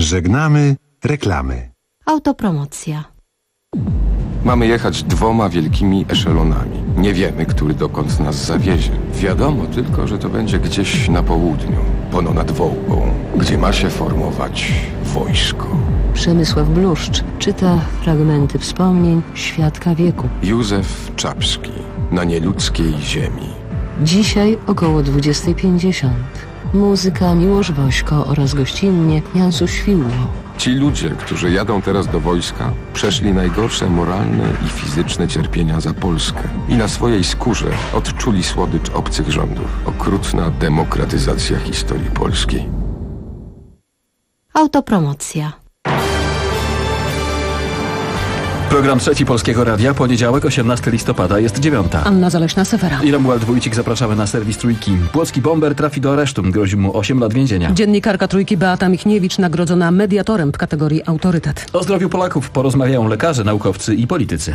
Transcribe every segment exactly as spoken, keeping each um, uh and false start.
Żegnamy reklamy. Autopromocja. Mamy jechać dwoma wielkimi eszelonami. Nie wiemy, który dokąd nas zawiezie. Wiadomo tylko, że to będzie gdzieś na południu, pono nad Wołgą, gdzie ma się formować wojsko. Przemysław Bluszcz czyta fragmenty wspomnień świadka wieku. Józef Czapski, na nieludzkiej ziemi. Dzisiaj około dwudziesta pięćdziesiąt. Muzyka Miłosz Wośko oraz gościnnie Jansu Świłło. Ci ludzie, którzy jadą teraz do wojska, przeszli najgorsze moralne i fizyczne cierpienia za Polskę i na swojej skórze odczuli słodycz obcych rządów. Okrutna demokratyzacja historii polskiej. Autopromocja. Program Trzeci Polskiego Radia, poniedziałek, osiemnastego listopada, jest dziewiąta. Anna Zaleśna-Sewera. I Romuald Wójcik, zapraszamy na serwis Trójki. Płocki bomber trafi do aresztu, grozi mu osiem lat więzienia. Dziennikarka Trójki Beata Michniewicz nagrodzona mediatorem w kategorii autorytet. O zdrowiu Polaków porozmawiają lekarze, naukowcy i politycy.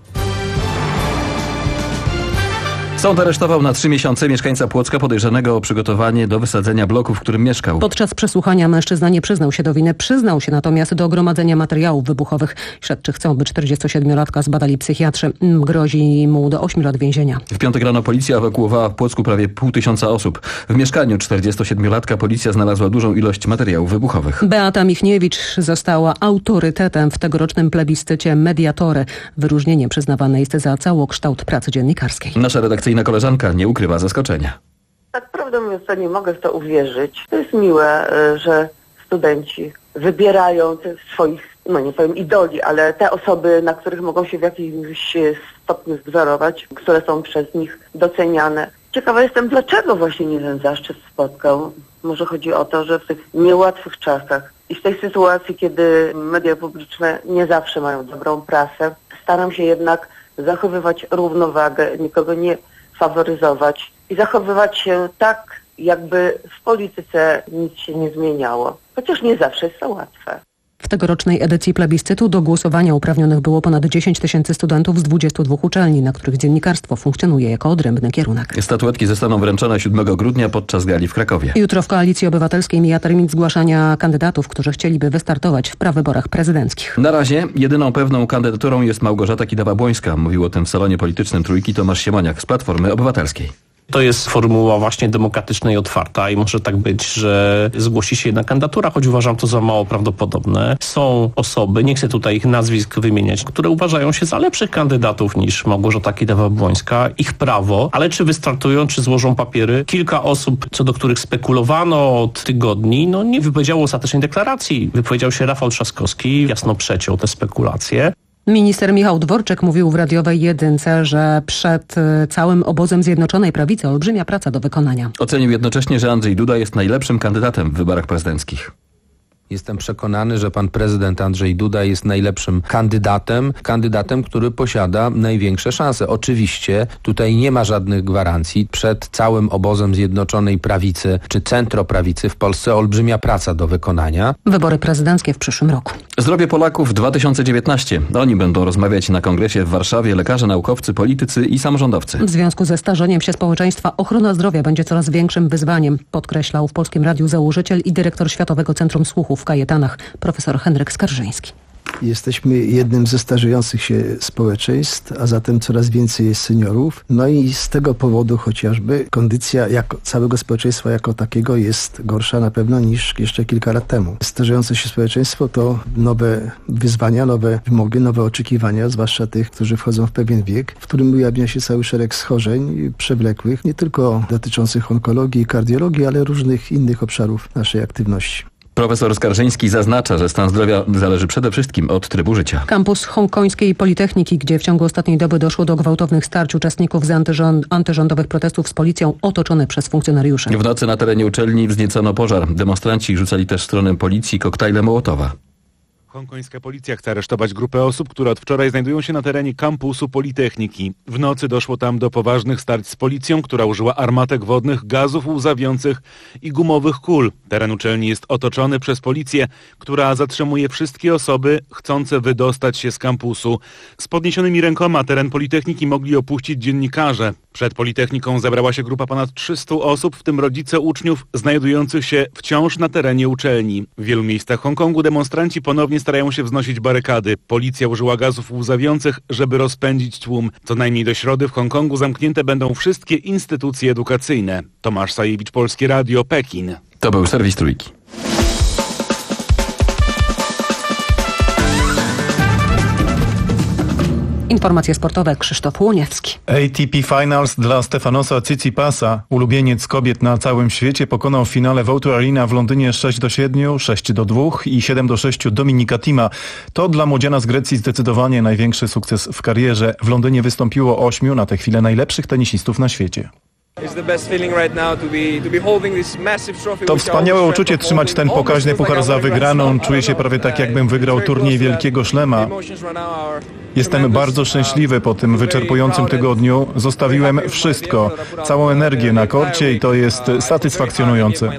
Sąd aresztował na trzy miesiące mieszkańca Płocka podejrzanego o przygotowanie do wysadzenia bloku, w którym mieszkał. Podczas przesłuchania mężczyzna nie przyznał się do winy, przyznał się natomiast do gromadzenia materiałów wybuchowych. Śledczy chcą, by czterdziestosiedmiolatka zbadali psychiatrzy. Grozi mu do ośmiu lat więzienia. W piątek rano policja ewakuowała w Płocku prawie pół tysiąca osób. W mieszkaniu czterdziestosiedmiolatka policja znalazła dużą ilość materiałów wybuchowych. Beata Michniewicz została autorytetem w tegorocznym plebiscycie Mediatory. Wyróżnienie przyznawane jest za całokształt pracy dziennikarskiej. Nasza redakcyjna koleżanka nie ukrywa zaskoczenia. Tak prawdę mówiąc, to nie mogę w to uwierzyć. To jest miłe, że studenci wybierają tych swoich, no nie powiem idoli, ale te osoby, na których mogą się w jakimś stopniu wzorować, które są przez nich doceniane. Ciekawa jestem, dlaczego właśnie nie ten zaszczyt spotkał. Może chodzi o to, że w tych niełatwych czasach i w tej sytuacji, kiedy media publiczne nie zawsze mają dobrą prasę, staram się jednak zachowywać równowagę, nikogo nie faworyzować i zachowywać się tak, jakby w polityce nic się nie zmieniało. Chociaż nie zawsze jest to łatwe. W tegorocznej edycji plebiscytu do głosowania uprawnionych było ponad dziesięć tysięcy studentów z dwudziestu dwóch uczelni, na których dziennikarstwo funkcjonuje jako odrębny kierunek. Statuetki zostaną wręczone siódmego grudnia podczas gali w Krakowie. Jutro w Koalicji Obywatelskiej mija termin zgłaszania kandydatów, którzy chcieliby wystartować w prawyborach prezydenckich. Na razie jedyną pewną kandydaturą jest Małgorzata Kidawa-Błońska. Mówił o tym w salonie politycznym Trójki Tomasz Siemoniak z Platformy Obywatelskiej. To jest formuła właśnie demokratyczna i otwarta i może tak być, że zgłosi się jedna kandydatura, choć uważam to za mało prawdopodobne. Są osoby, nie chcę tutaj ich nazwisk wymieniać, które uważają się za lepszych kandydatów niż Małgorzata Kidawa-Błońska. Ich prawo, ale czy wystartują, czy złożą papiery? Kilka osób, co do których spekulowano od tygodni, no nie wypowiedziało ostatecznej deklaracji. Wypowiedział się Rafał Trzaskowski, jasno przeciął te spekulacje. Minister Michał Dworczyk mówił w radiowej jedynce, że przed całym obozem Zjednoczonej Prawicy olbrzymia praca do wykonania. Ocenił jednocześnie, że Andrzej Duda jest najlepszym kandydatem w wyborach prezydenckich. Jestem przekonany, że pan prezydent Andrzej Duda jest najlepszym kandydatem, kandydatem, który posiada największe szanse. Oczywiście tutaj nie ma żadnych gwarancji. Przed całym obozem Zjednoczonej Prawicy czy centroprawicy w Polsce olbrzymia praca do wykonania. Wybory prezydenckie w przyszłym roku. Zdrowie Polaków dwa tysiące dziewiętnaście. Oni będą rozmawiać na kongresie w Warszawie lekarze, naukowcy, politycy i samorządowcy. W związku ze starzeniem się społeczeństwa ochrona zdrowia będzie coraz większym wyzwaniem, podkreślał w Polskim Radiu założyciel i dyrektor Światowego Centrum Słuchu w Kajetanach, profesor Henryk Skarżyński. Jesteśmy jednym ze starzejących się społeczeństw, a zatem coraz więcej jest seniorów. No i z tego powodu chociażby kondycja jako całego społeczeństwa jako takiego jest gorsza na pewno niż jeszcze kilka lat temu. Starzejące się społeczeństwo to nowe wyzwania, nowe wymogi, nowe oczekiwania, zwłaszcza tych, którzy wchodzą w pewien wiek, w którym ujawnia się cały szereg schorzeń przewlekłych, nie tylko dotyczących onkologii i kardiologii, ale różnych innych obszarów naszej aktywności. Profesor Skarżyński zaznacza, że stan zdrowia zależy przede wszystkim od trybu życia. Kampus hongkońskiej Politechniki, gdzie w ciągu ostatniej doby doszło do gwałtownych starć uczestników z antyrząd, antyrządowych protestów z policją, otoczony przez funkcjonariuszy. W nocy na terenie uczelni wzniecono pożar. Demonstranci rzucali też w stronę policji koktajle Mołotowa. Hongkońska policja chce aresztować grupę osób, które od wczoraj znajdują się na terenie kampusu Politechniki. W nocy doszło tam do poważnych starć z policją, która użyła armatek wodnych, gazów łzawiących i gumowych kul. Teren uczelni jest otoczony przez policję, która zatrzymuje wszystkie osoby chcące wydostać się z kampusu. Z podniesionymi rękoma teren Politechniki mogli opuścić dziennikarze. Przed Politechniką zebrała się grupa ponad trzysta osób, w tym rodzice uczniów znajdujących się wciąż na terenie uczelni. W wielu miejscach Hongkongu demonstranci ponownie starają się wznosić barykady. Policja użyła gazów łzawiących, żeby rozpędzić tłum. Co najmniej do środy w Hongkongu zamknięte będą wszystkie instytucje edukacyjne. Tomasz Sajewicz, Polskie Radio, Pekin. To był serwis Trójki. Informacje sportowe Krzysztof Łoniewski. A T P Finals dla Stefanosa Tsitsipasa. Ulubieniec kobiet na całym świecie pokonał w finale w O dwa Arena w Londynie sześć do siedmiu, sześć do dwóch i siedem do sześciu Dominika Thima. To dla młodziana z Grecji zdecydowanie największy sukces w karierze. W Londynie wystąpiło ośmiu na tę chwilę najlepszych tenisistów na świecie. To wspaniałe uczucie trzymać ten pokaźny puchar za wygraną. Czuję się prawie tak, jakbym wygrał turniej Wielkiego Szlema. Jestem bardzo szczęśliwy po tym wyczerpującym tygodniu. Zostawiłem wszystko, całą energię na korcie i to jest satysfakcjonujące.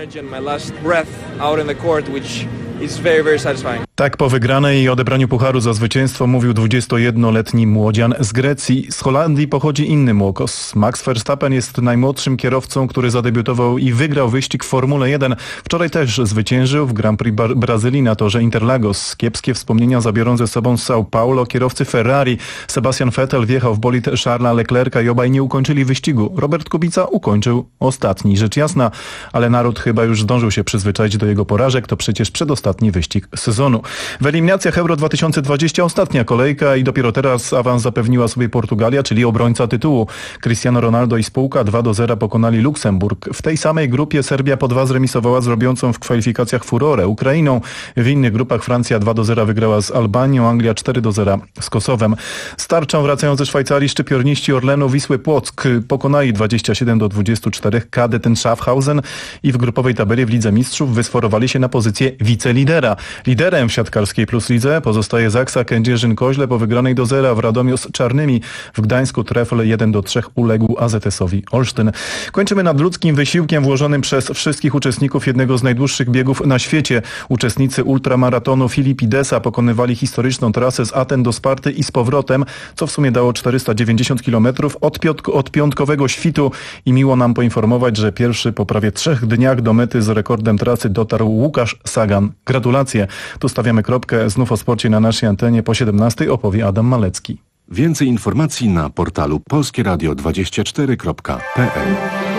Tak po wygranej i odebraniu pucharu za zwycięstwo mówił dwudziestojednoletni młodzian z Grecji. Z Holandii pochodzi inny młokos. Max Verstappen jest najmłodszym kierowcą, który zadebiutował i wygrał wyścig w Formule jeden. Wczoraj też zwyciężył w Grand Prix Bar- Brazylii na torze Interlagos. Kiepskie wspomnienia zabiorą ze sobą z São Paulo kierowcy Ferrari. Sebastian Vettel wjechał w bolid Charlesa Leclerca i obaj nie ukończyli wyścigu. Robert Kubica ukończył ostatni. Rzecz jasna, ale naród chyba już zdążył się przyzwyczaić do jego porażek. To przecież przedostatni wyścig sezonu. W eliminacjach Euro dwa tysiące dwadzieścia ostatnia kolejka i dopiero teraz awans zapewniła sobie Portugalia, czyli obrońca tytułu. Cristiano Ronaldo i spółka dwa do zera pokonali Luksemburg. W tej samej grupie Serbia po dwa zremisowała z robiącą w kwalifikacjach furorę Ukrainą. W innych grupach Francja dwa do zera wygrała z Albanią, Anglia cztery do zera z Kosowem. Z tarczą wracają ze Szwajcarii szczypiorniści Orlenu Wisły Płock. Pokonali dwadzieścia siedem do dwudziestu czterech K D T Schaffhausen i w grupowej tabeli w Lidze Mistrzów wysforowali się na pozycję wicelidera. Liderem w siatkarskiej Plus Lidze pozostaje Zaksa Kędzierzyn-Koźle po wygranej do zera w Radomiu z Czarnymi. W Gdańsku Trefl jeden do trzech uległ A Z S-owi Olsztyn. Kończymy nadludzkim wysiłkiem włożonym przez wszystkich uczestników jednego z najdłuższych biegów na świecie. Uczestnicy ultramaratonu Filipidesa pokonywali historyczną trasę z Aten do Sparty i z powrotem, co w sumie dało czterysta dziewięćdziesiąt kilometrów od, piątk- od piątkowego świtu i miło nam poinformować, że pierwszy po prawie trzech dniach do mety z rekordem trasy dotarł Łukasz Sagan. Gratulacje. Tu stawiamy kropkę. Znów o sporcie na naszej antenie po siedemnastej opowie Adam Malecki. Więcej informacji na portalu polskie radio dwadzieścia cztery kropka p l.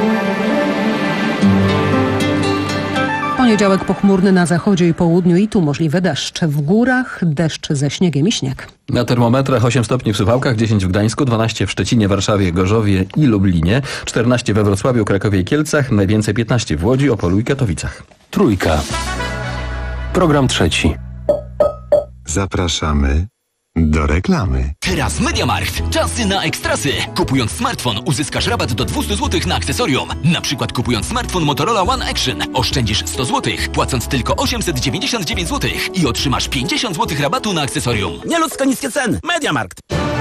Poniedziałek pochmurny na zachodzie i południu i tu możliwe deszcze. W górach deszcz ze śniegiem i śnieg. Na termometrach osiem stopni w Suwałkach, dziesięć w Gdańsku, dwanaście w Szczecinie, Warszawie, Gorzowie i Lublinie, czternaście we Wrocławiu, Krakowie i Kielcach, najwięcej piętnaście w Łodzi, Opolu i Katowicach. Trójka. Program trzeci. Zapraszamy do reklamy. Teraz MediaMarkt. Czasy na ekstrasy. Kupując smartfon uzyskasz rabat do dwieście złotych na akcesorium. Na przykład kupując smartfon Motorola One Action oszczędzisz sto złotych, płacąc tylko osiemset dziewięćdziesiąt dziewięć złotych i otrzymasz pięćdziesiąt złotych rabatu na akcesorium. Nieludzko niskie ceny. MediaMarkt.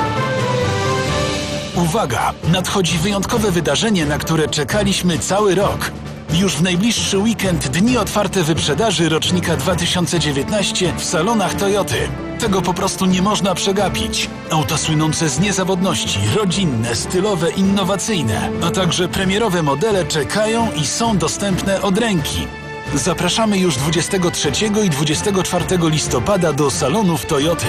Uwaga! Nadchodzi wyjątkowe wydarzenie, na które czekaliśmy cały rok. Już w najbliższy weekend dni otwarte wyprzedaży rocznika dwa tysiące dziewiętnaście w salonach Toyoty. Tego po prostu nie można przegapić. Auta słynące z niezawodności, rodzinne, stylowe, innowacyjne, a także premierowe modele czekają i są dostępne od ręki. Zapraszamy już dwudziestego trzeciego i dwudziestego czwartego listopada do salonów Toyoty.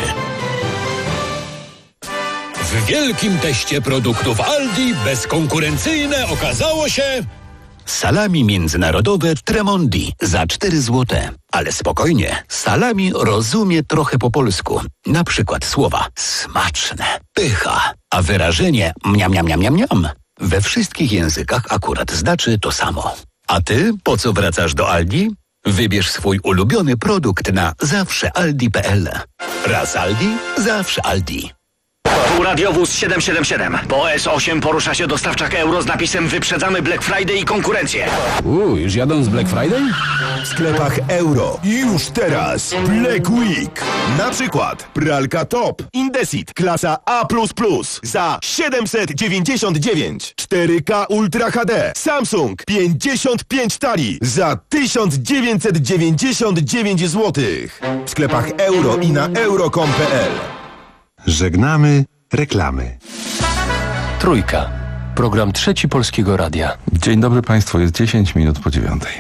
W wielkim teście produktów Aldi bezkonkurencyjne okazało się... Salami międzynarodowe Tremondi za cztery złote. Ale spokojnie, salami rozumie trochę po polsku. Na przykład słowa smaczne, pycha, a wyrażenie mniam, mniam, mniam, mniam, mniam. We wszystkich językach akurat znaczy to samo. A ty po co wracasz do Aldi? Wybierz swój ulubiony produkt na zawsze aldi kropka p l. Raz Aldi, zawsze Aldi. Tu radiowóz siedem siedem siedem. Po S osiem porusza się dostawczak euro z napisem wyprzedzamy Black Friday i konkurencję. Uuu, już jadą z Black Friday? W sklepach euro. Już teraz Black Week. Na przykład pralka Top Indesit klasa A plus plus za siedemset dziewięćdziesiąt dziewięć. cztery K Ultra H D Samsung pięćdziesiąt pięć talii za tysiąc dziewięćset dziewięćdziesiąt dziewięć złotych. W sklepach euro i na euro kropka com kropka p l. Żegnamy reklamy. Trójka. Program Trzeci Polskiego Radia. Dzień dobry Państwu, jest dziesięć minut po dziewiątej.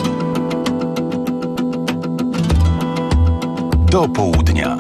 Do południa.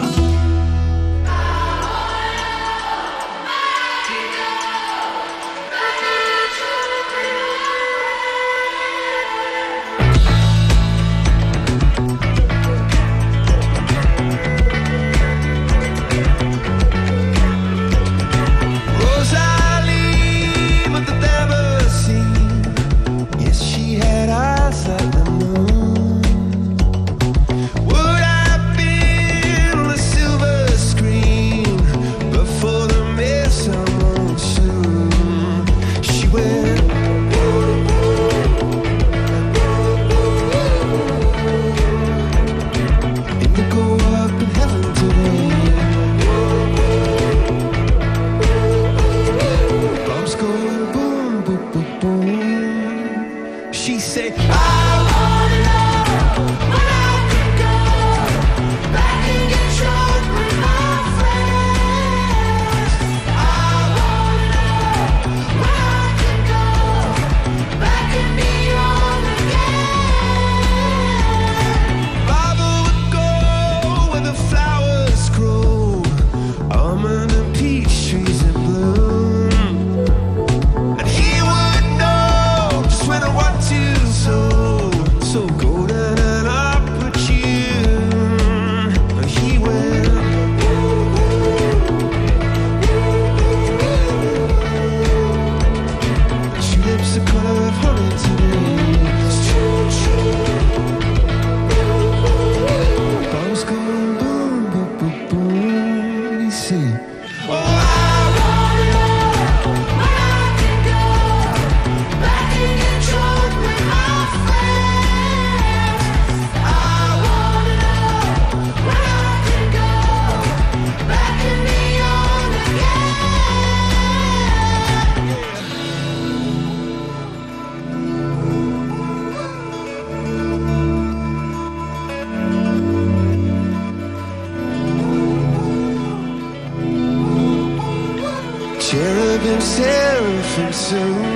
Cherubim, seraphim soon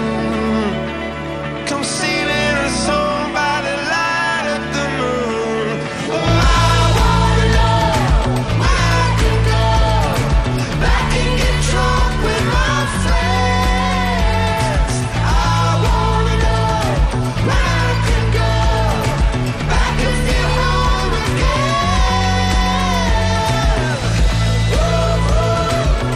come singing a song by the light of the moon. Oh, I wanna know where I can go back and get drunk with my friends. I wanna know where I can go back and feel home again. Ooh, ooh.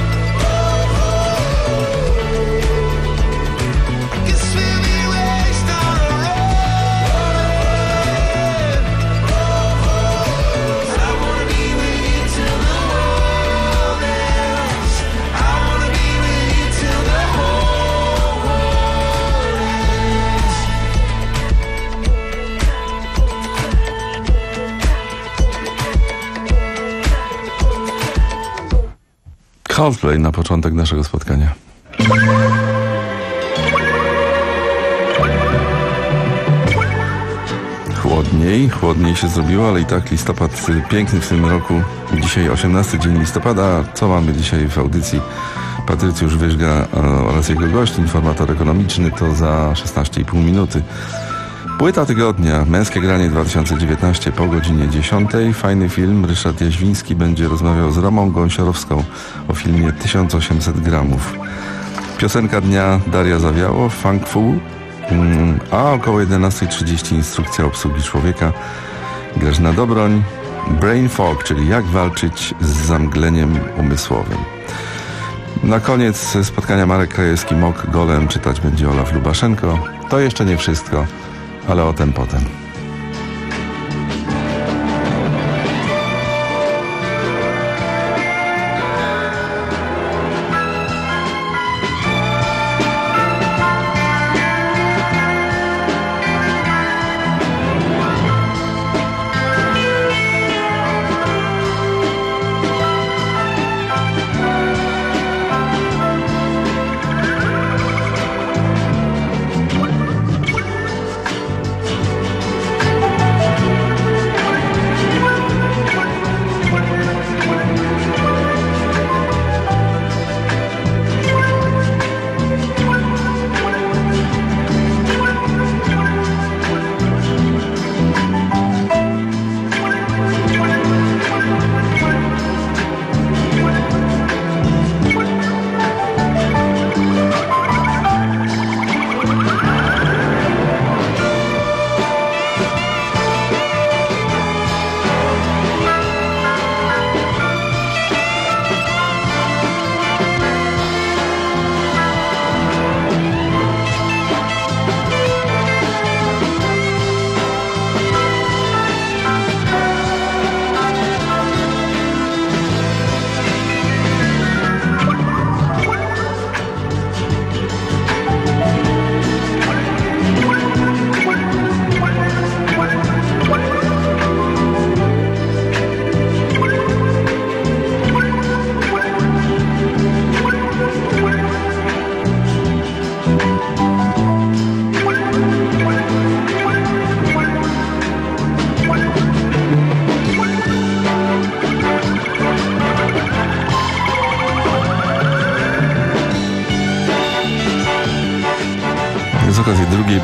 Coldplay na początek naszego spotkania. Chłodniej, chłodniej się zrobiło, ale i tak listopad piękny w tym roku. Dzisiaj osiemnasty dzień listopada. Co mamy dzisiaj w audycji? Patrycjusz Wyżga oraz jego gość, informator ekonomiczny, to za szesnaście i pół minuty. Płyta tygodnia, Męskie Granie dwa tysiące dziewiętnaście po godzinie dziesiątej. Fajny film, Ryszard Jaźwiński będzie rozmawiał z Romą Gąsiorowską o filmie tysiąc osiemset gramów. Piosenka dnia, Daria Zawiało, Funk Fu, a około jedenasta trzydzieści instrukcja obsługi człowieka, Grażyna Dobroń, Brain Fog, czyli jak walczyć z zamgleniem umysłowym. Na koniec spotkania Marek Krajewski, Mok Golem, czytać będzie Olaf Lubaszenko. To jeszcze nie wszystko, ale o tym potem.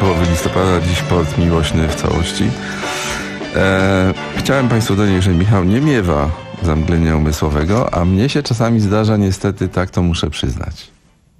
połowy listopada, dziś port miłośny w całości. E, chciałem Państwu dodać, że Michał nie miewa zamglenia umysłowego, a mnie się czasami zdarza, niestety, tak to muszę przyznać.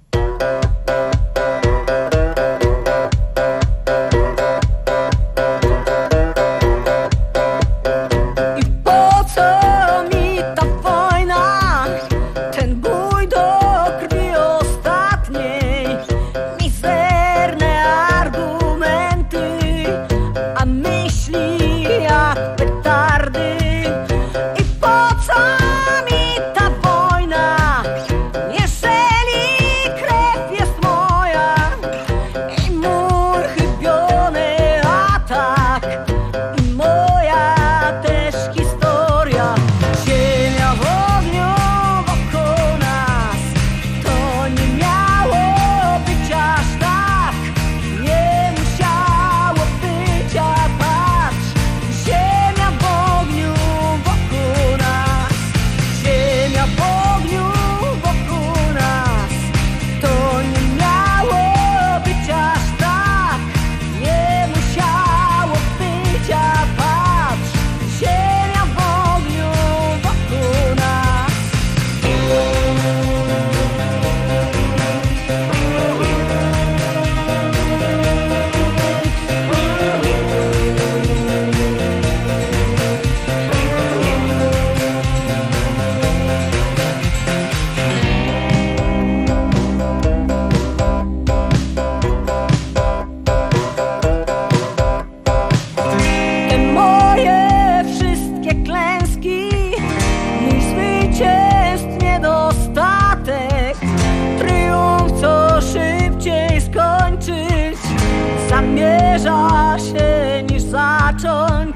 Zamierza się niż zacząć.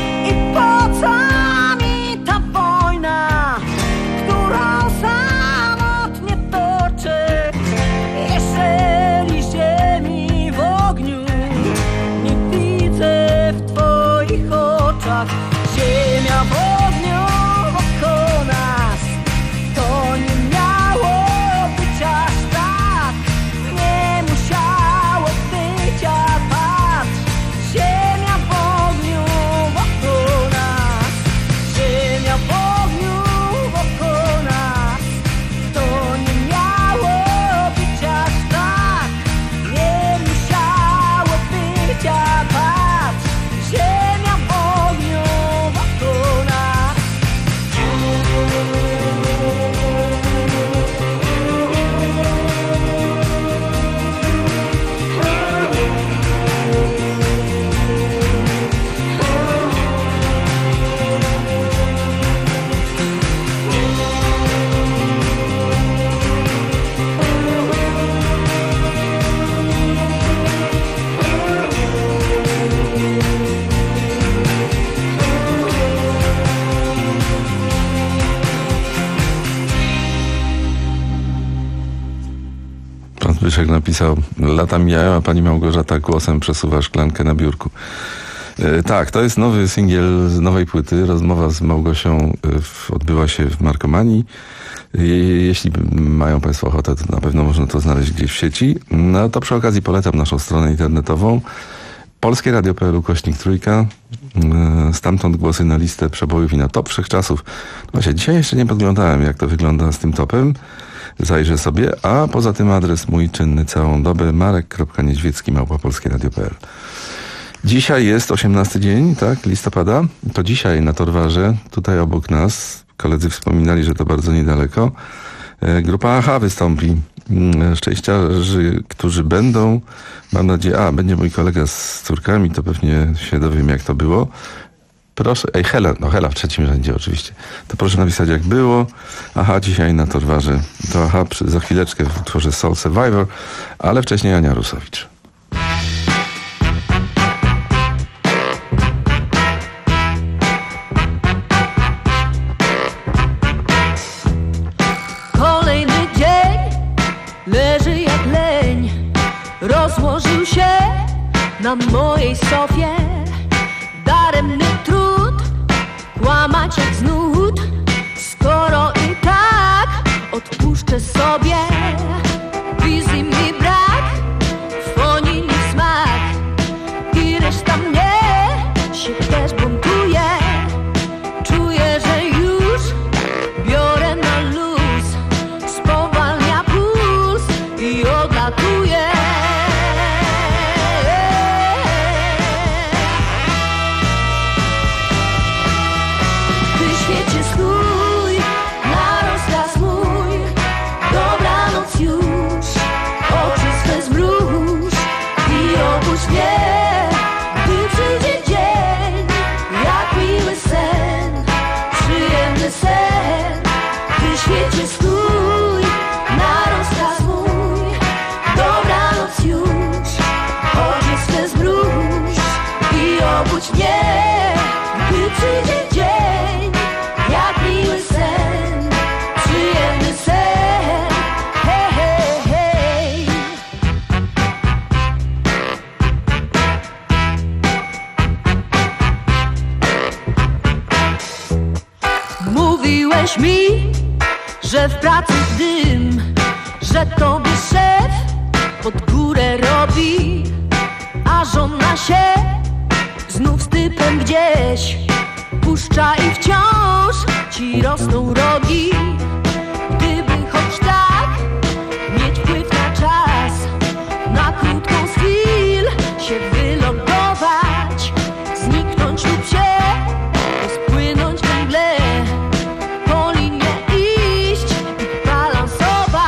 I po co mi ta wojna, którą samotnie toczę, jeżeli ziemi w ogniu nie widzę w twoich oczach. Ziemia w ogniu wokół nas, to nie miało być aż tak, nie musiało być, a patrz, ziemia w ogniu wokół nas, ziemia w ogniu wokół nas, to nie miało być aż tak, nie musiało być, a patrz, ziemia w ogniu wokół nas. Pan Zbyszek napisał: lata mijają, a pani Małgorzata głosem przesuwa szklankę na biurku. E, tak, to jest nowy singiel z nowej płyty. Rozmowa z Małgosią e, w, odbyła się w Markomanii. E, jeśli mają Państwo ochotę, to na pewno można to znaleźć gdzieś w sieci. No to przy okazji polecam naszą stronę internetową polskie radio kropka p l ukośnik trójka. E, stamtąd głosy na listę przebojów i na top wszechczasów. No właśnie, dzisiaj jeszcze nie podglądałem, jak to wygląda z tym topem. Zajrzę sobie, a poza tym adres mój czynny całą dobę marek kropka niedźwiecki małpa polskie radio kropka p l. Dzisiaj jest osiemnasty dzień, tak, listopada. To dzisiaj na Torwarze, tutaj obok nas, koledzy wspominali, że to bardzo niedaleko, e, grupa A H wystąpi. E, szczęściarzy, którzy będą, mam nadzieję, a będzie mój kolega z córkami, to pewnie się dowiem, jak to było. Proszę, ej, Hela, no Hela w trzecim rzędzie oczywiście. To proszę napisać, jak było. Aha, dzisiaj na Torwarze. To aha, przy, za chwileczkę w utworze Soul Survivor, ale wcześniej Ania Rusowicz. Kolejny dzień leży jak leń, rozłożył się na mojej sofie. Daremny trud, kłamać jak znud, skoro i tak odpuszczę sobie. Wizji mi brak, fonii mi smak, obudź mnie, gdy przyjdzie dzień, jak miły sen, przyjemny sen. Hej, hej, hej. Mówiłeś mi, że w pracy dym, że tobie szef pod górę robi, a żona się znów z typem gdzieś puszcza i wciąż ci rosną rogi. Gdyby choć tak mieć wpływ na czas, na krótką z chwil się wylogować, zniknąć lub się rozpłynąć we mgle, po linie iść i balansować.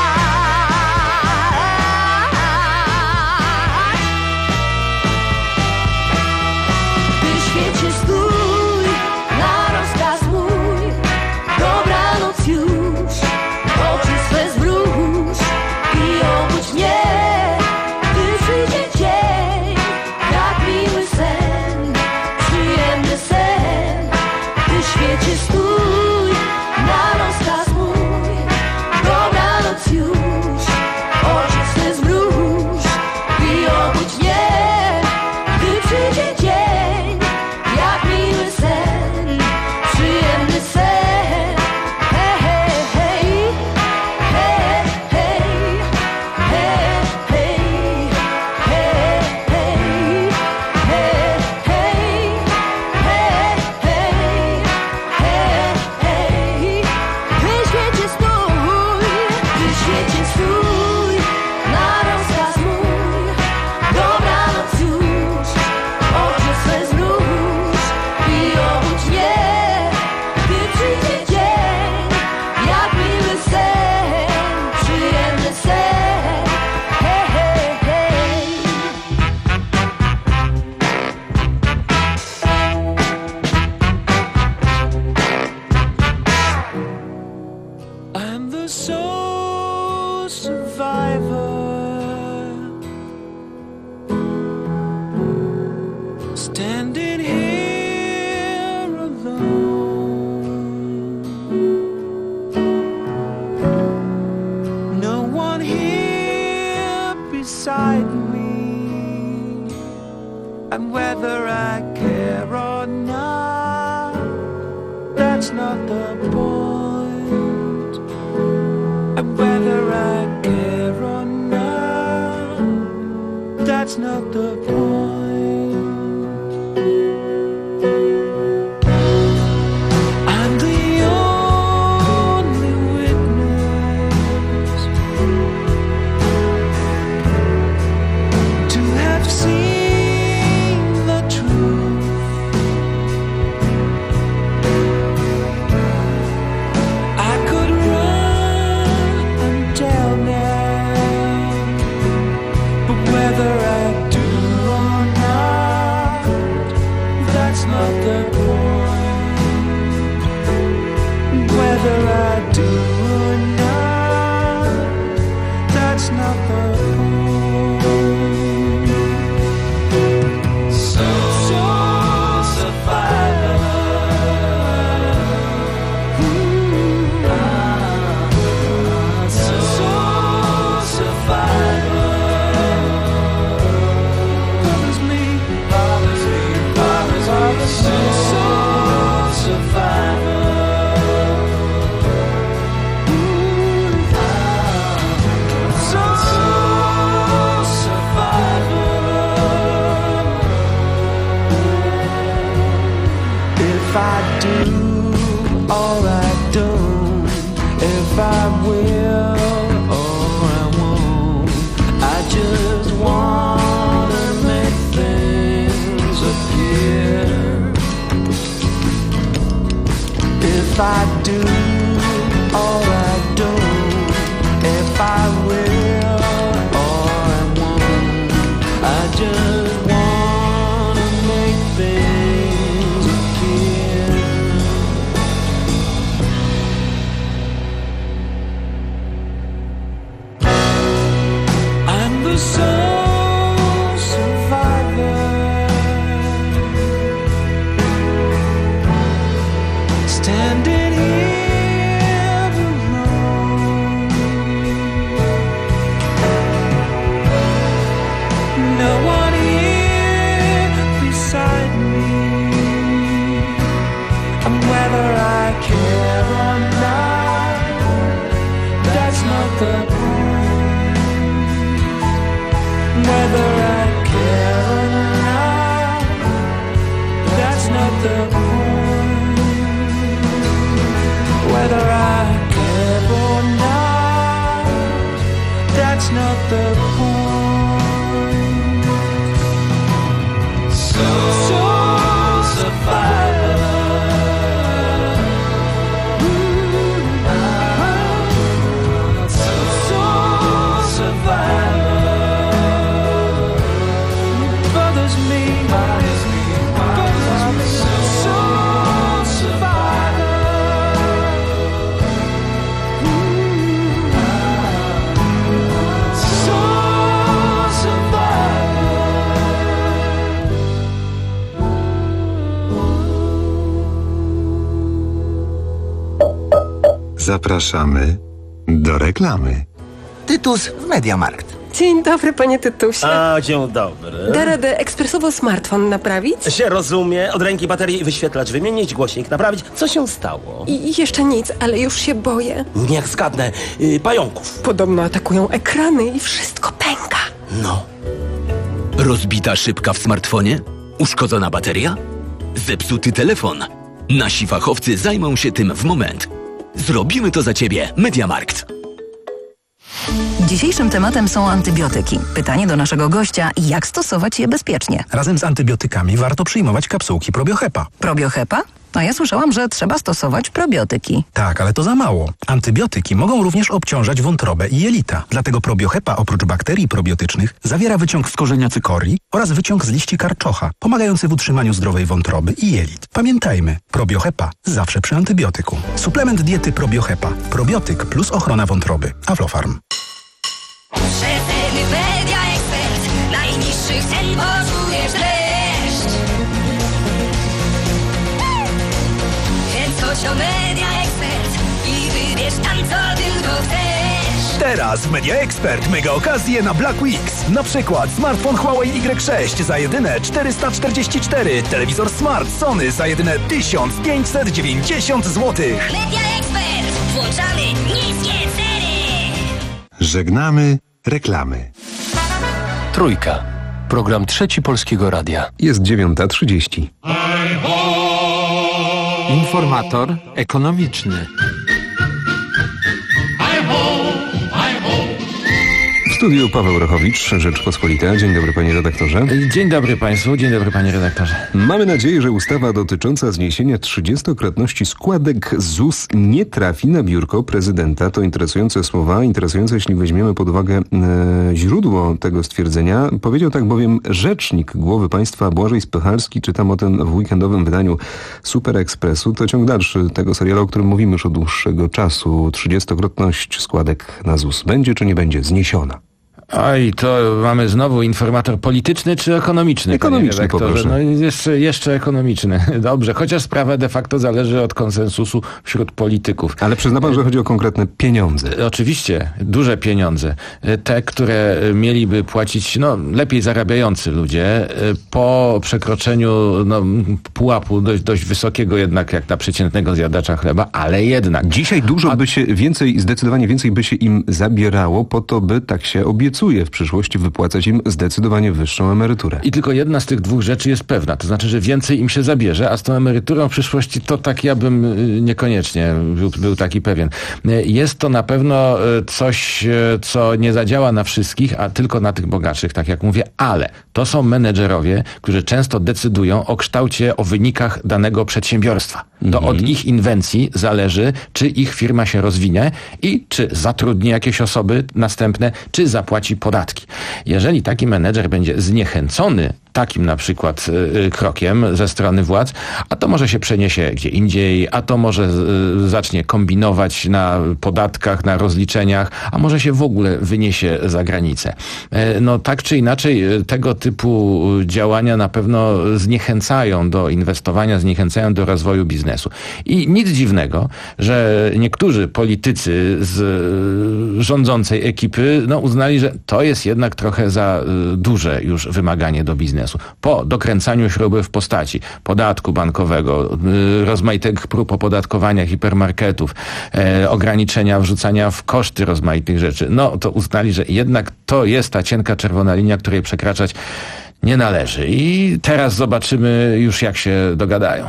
Ty świecie stój na rozkaz mój, dobranoc już, oczy swe zmruż i obudź mnie, gdy przyjdzie dzień, jak miły sen, przyjemny sen. Ty świecie stój na rozkaz mój, dobranoc już, oczy swe zmruż i obudź mnie, gdy przyjdzie dzień, jak miły sen, przyjemny sen. Hej, hej, hej, hej, hej, hej, hej, hej, hej, hej, hej, hej, hej, hej, hej. Ty świecie stój, ty świecie stój na rozkaz mój, dobranoc już, oczy swe zmruż i obudź mnie, gdy przyjdzie dzień, jak miły sen, przyjemny sen. Hej, hej, hej. I'm the sole survivor, standing here alone. No one here beside me, and whether I care or not, that's not the point. And whether I care or not, that's not the point. I'm the only witness to have seen the truth. I could run and tell now, but whether I do or not, that's not the point. Whether I do or not, that's not the point. Soul survivor. Soul survivor. Bothers me, bothers me, bothers all the soul survivor. Soul survivor. If I do or I don't, if I will or I won't, I just wanna make things appear. If I do or I don't, if I will or I won't, I just wanna make things appear. I'm the sole survivor. the point. Whether I care or not, that's not the point. Soul survivor. Soul survivor. Bothers me. Bothers me. Bothers me. Soul survivor. Soul survivor. Zapraszamy do reklamy. Tytus w Mediamarkt. Dzień dobry, panie Tytusie. A, dzień dobry. Da radę ekspresowo smartfon naprawić? Się rozumie, od ręki baterii wyświetlacz wymienić, głośnik naprawić. Co się stało? I jeszcze nic, ale już się boję. Niech zgadnę, yy, pająków. Podobno atakują ekrany i wszystko pęka. No. Rozbita szybka w smartfonie? Uszkodzona bateria? Zepsuty telefon? Nasi fachowcy zajmą się tym w moment. Zrobimy to za ciebie. Mediamarkt. Dzisiejszym tematem są antybiotyki. Pytanie do naszego gościa, jak stosować je bezpiecznie? Razem z antybiotykami warto przyjmować kapsułki probiohepa. Probiohepa? A ja słyszałam, że trzeba stosować probiotyki. Tak, ale to za mało. Antybiotyki mogą również obciążać wątrobę i jelita. Dlatego probiohepa oprócz bakterii probiotycznych zawiera wyciąg z korzenia cykorii oraz wyciąg z liści karczocha, pomagający w utrzymaniu zdrowej wątroby i jelit. Pamiętajmy, probiohepa zawsze przy antybiotyku. Suplement diety probiohepa. Probiotyk plus ochrona wątroby. Aflofarm. Rzetelny Media Expert. Najniższych cen poczujesz dreszcz. Więc chodź do Media Expert i wybierz tam, co tylko chcesz. Teraz w Media Expert mega okazje na Black Weeks. Na przykład smartfon Huawei Y sześć za jedyne czterysta czterdzieści cztery, telewizor Smart Sony za jedyne tysiąc pięćset dziewięćdziesiąt złotych. Media Expert. Włączamy niskie ceny. Żegnamy reklamy. Trójka. Program Trzeci Polskiego Radia. Jest dziewiąta trzydzieści. Informator ekonomiczny. W studiu Paweł Rochowicz, Rzeczpospolita. Dzień dobry, panie redaktorze. Dzień dobry państwu, dzień dobry panie redaktorze. Mamy nadzieję, że ustawa dotycząca zniesienia trzydziestokrotności składek Z U S nie trafi na biurko prezydenta. To interesujące słowa, interesujące, jeśli weźmiemy pod uwagę e, źródło tego stwierdzenia. Powiedział tak bowiem rzecznik głowy państwa Błażej Spychalski, czytam o tym w weekendowym wydaniu Super Expressu. To ciąg dalszy tego serialu, o którym mówimy już od dłuższego czasu. trzydziestokrotność składek na Z U S będzie czy nie będzie zniesiona? Oj, to mamy znowu informator polityczny czy ekonomiczny? Ekonomiczny, poproszę. No jeszcze, jeszcze ekonomiczny. Dobrze, chociaż sprawa de facto zależy od konsensusu wśród polityków. Ale przyzna pan, że chodzi o konkretne pieniądze. Oczywiście, duże pieniądze. Te, które mieliby płacić, no, lepiej zarabiający ludzie po przekroczeniu no, pułapu dość, dość wysokiego jednak jak na przeciętnego zjadacza chleba, ale jednak. Dzisiaj dużo A... by się więcej, zdecydowanie więcej by się im zabierało po to, by tak się obiecuje w przyszłości wypłacać im zdecydowanie wyższą emeryturę. I tylko jedna z tych dwóch rzeczy jest pewna, to znaczy, że więcej im się zabierze, a z tą emeryturą w przyszłości to tak ja bym niekoniecznie był, był taki pewien. Jest to na pewno coś, co nie zadziała na wszystkich, a tylko na tych bogatszych, tak jak mówię, ale to są menedżerowie, którzy często decydują o kształcie, o wynikach danego przedsiębiorstwa. To mhm. od ich inwencji zależy, czy ich firma się rozwinie i czy zatrudni jakieś osoby następne, czy zapłaci podatki. Jeżeli taki menedżer będzie zniechęcony takim na przykład y, krokiem ze strony władz, a to może się przeniesie gdzie indziej, a to może y, zacznie kombinować na podatkach, na rozliczeniach, a może się w ogóle wyniesie za granicę. Y, no tak czy inaczej y, tego typu działania na pewno zniechęcają do inwestowania, zniechęcają do rozwoju biznesu. I nic dziwnego, że niektórzy politycy z y, rządzącej ekipy no, uznali, że to jest jednak trochę za y, duże już wymaganie do biznesu. Po dokręcaniu śruby w postaci podatku bankowego, y, rozmaitych prób opodatkowania hipermarketów, e, ograniczenia wrzucania w koszty rozmaitych rzeczy, no to uznali, że jednak to jest ta cienka czerwona linia, której przekraczać nie należy. I teraz zobaczymy już, jak się dogadają.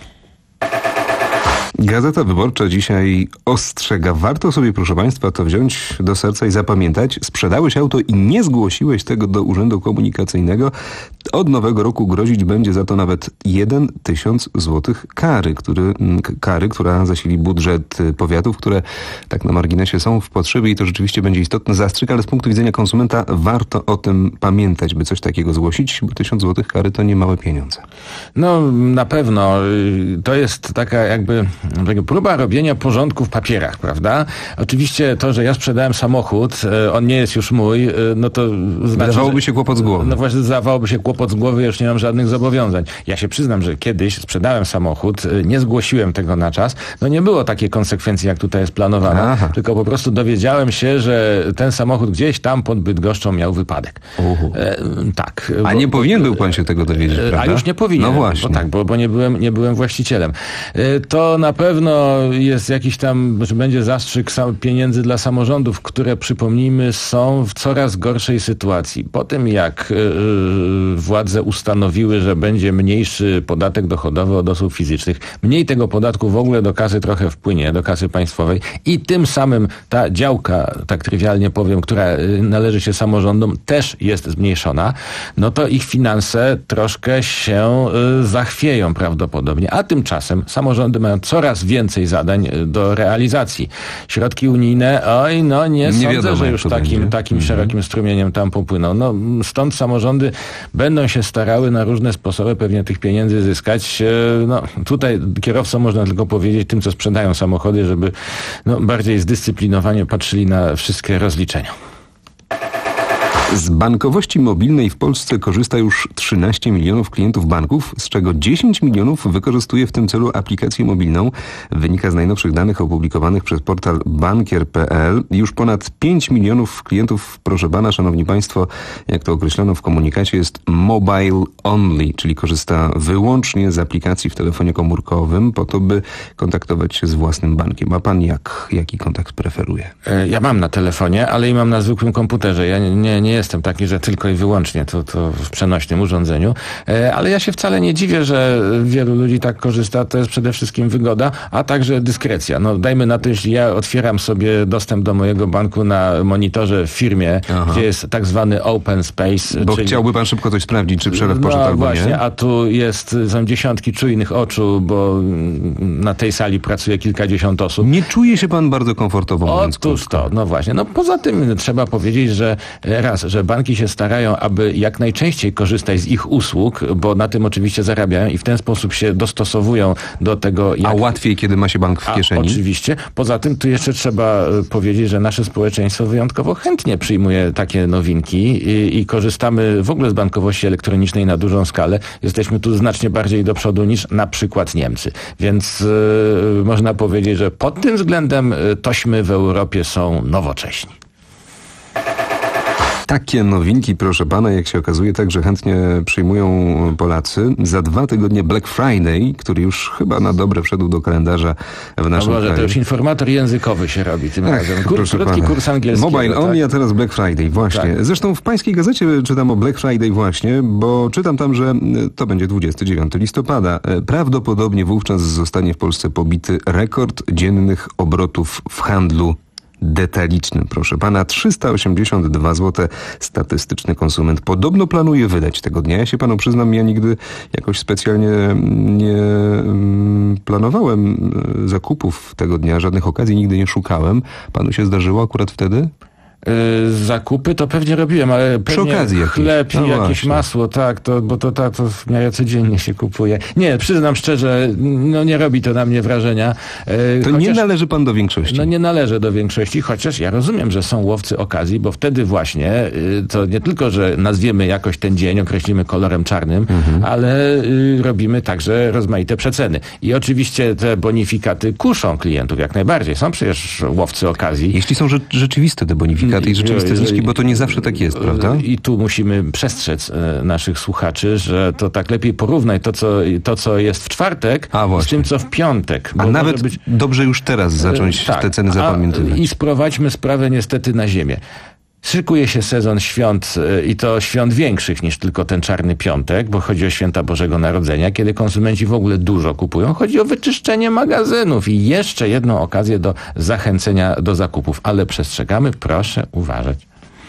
Gazeta Wyborcza dzisiaj ostrzega. Warto sobie, proszę Państwa, to wziąć do serca i zapamiętać. Sprzedałeś auto i nie zgłosiłeś tego do Urzędu Komunikacyjnego. Od nowego roku grozić będzie za to nawet jeden tysiąc złotych kary, który, kary, która zasili budżet powiatów, które tak na marginesie są w potrzebie i to rzeczywiście będzie istotny zastrzyk, ale z punktu widzenia konsumenta warto o tym pamiętać, by coś takiego zgłosić, bo tysiąc złotych kary to nie małe pieniądze. No na pewno. To jest taka jakby próba robienia porządku w papierach, prawda? Oczywiście to, że ja sprzedałem samochód, on nie jest już mój, no to znaczy, Zdawałoby się kłopot z głowy. No właśnie, zdawałoby się kłopot z głowy, już nie mam żadnych zobowiązań. Ja się przyznam, że kiedyś sprzedałem samochód, nie zgłosiłem tego na czas, no nie było takiej konsekwencji, jak tutaj jest planowana, Aha. tylko po prostu dowiedziałem się, że ten samochód gdzieś tam pod Bydgoszczą miał wypadek. E, tak. A bo, nie powinien był pan się tego dowiedzieć, prawda? A już nie powinien. No właśnie. Bo tak, bo, bo nie byłem, nie byłem właścicielem. E, to na pewno jest jakiś tam, że będzie zastrzyk pieniędzy dla samorządów, które, przypomnijmy, są w coraz gorszej sytuacji. Po tym, jak yy, władze ustanowiły, że będzie mniejszy podatek dochodowy od osób fizycznych, mniej tego podatku w ogóle do kasy trochę wpłynie, do kasy państwowej i tym samym ta działka, tak trywialnie powiem, która należy się samorządom, też jest zmniejszona, no to ich finanse troszkę się yy, zachwieją prawdopodobnie, a tymczasem samorządy mają coraz więcej zadań do realizacji. Środki unijne, oj, no nie, nie sądzę, wiadomo, że już takim, takim mhm. szerokim strumieniem tam popłyną. No, stąd samorządy będą się starały na różne sposoby pewnie tych pieniędzy zyskać. No, tutaj kierowcom można tylko powiedzieć, tym, co sprzedają samochody, żeby no, bardziej zdyscyplinowanie patrzyli na wszystkie rozliczenia. Z bankowości mobilnej w Polsce korzysta już trzynaście milionów klientów banków, z czego dziesięć milionów wykorzystuje w tym celu aplikację mobilną. Wynika z najnowszych danych opublikowanych przez portal bankier kropka p l. Już ponad pięć milionów klientów, proszę pana, szanowni państwo, jak to określono w komunikacie, jest mobile only, czyli korzysta wyłącznie z aplikacji w telefonie komórkowym po to, by kontaktować się z własnym bankiem. A pan jak, jaki kontakt preferuje? Ja mam na telefonie, ale i mam na zwykłym komputerze. Ja nie, nie, nie jestem taki, że tylko i wyłącznie to, to w przenośnym urządzeniu, ale ja się wcale nie dziwię, że wielu ludzi tak korzysta. To jest przede wszystkim wygoda, a także dyskrecja. No dajmy na to, jeśli ja otwieram sobie dostęp do mojego banku na monitorze w firmie, Aha. gdzie jest tak zwany open space. Bo czyli... chciałby pan szybko coś sprawdzić, czy przelew poszedł no, albo właśnie, nie. A tu jest, są dziesiątki czujnych oczu, bo na tej sali pracuje kilkadziesiąt osób. Nie czuje się pan bardzo komfortowo? Otóż to, no właśnie. No poza tym trzeba powiedzieć, że raz, że banki się starają, aby jak najczęściej korzystać z ich usług, bo na tym oczywiście zarabiają i w ten sposób się dostosowują do tego. Jak... A łatwiej, kiedy ma się bank w kieszeni? A, oczywiście. Poza tym tu jeszcze trzeba powiedzieć, że nasze społeczeństwo wyjątkowo chętnie przyjmuje takie nowinki i, i korzystamy w ogóle z bankowości elektronicznej na dużą skalę. Jesteśmy tu znacznie bardziej do przodu niż na przykład Niemcy. Więc yy, można powiedzieć, że pod tym względem yy, tośmy w Europie są nowocześni. Takie nowinki, proszę pana, jak się okazuje, także chętnie przyjmują Polacy. Za dwa tygodnie Black Friday, który już chyba na dobre wszedł do kalendarza w naszym no Boże, kraju. To już informator językowy się robi tym Ach, razem. Kurs, krótki pana. Kurs angielski. Mobile only, tak? A teraz Black Friday, właśnie. Tak. Zresztą w pańskiej gazecie czytam o Black Friday właśnie, bo czytam tam, że to będzie dwudziestego dziewiątego listopada. Prawdopodobnie wówczas zostanie w Polsce pobity rekord dziennych obrotów w handlu detalicznym. Proszę pana, trzysta osiemdziesiąt dwa złote statystyczny konsument podobno planuje wydać tego dnia. Ja się panu przyznam, ja nigdy jakoś specjalnie nie mm, planowałem zakupów tego dnia, żadnych okazji nigdy nie szukałem. Panu się zdarzyło akurat wtedy? Zakupy to pewnie robiłem, ale przy okazji chleb i no jakieś właśnie. masło, tak, to, bo to, to, to w miarę codziennie się kupuje. Nie, przyznam szczerze, no nie robi to na mnie wrażenia. To chociaż, nie należy pan do większości. No nie należę do większości, chociaż ja rozumiem, że są łowcy okazji, bo wtedy właśnie to nie tylko, że nazwiemy jakoś ten dzień, określimy kolorem czarnym, mhm. ale y, robimy także rozmaite przeceny. I oczywiście te bonifikaty kuszą klientów jak najbardziej. Są przecież łowcy okazji. Jeśli są rze- rzeczywiste te bonifikaty, i rzeczywiste zniżki, bo to nie zawsze tak jest, prawda? I tu musimy przestrzec e, naszych słuchaczy, że to tak lepiej porównaj to, co, to, co jest w czwartek z tym, co w piątek. A nawet być... dobrze już teraz zacząć tak, te ceny zapamiętywać. I sprowadźmy sprawę niestety na ziemię. Szykuje się sezon świąt i to świąt większych niż tylko ten czarny piątek, bo chodzi o święta Bożego Narodzenia, kiedy konsumenci w ogóle dużo kupują. Chodzi o wyczyszczenie magazynów i jeszcze jedną okazję do zachęcenia do zakupów. Ale przestrzegamy, proszę uważać.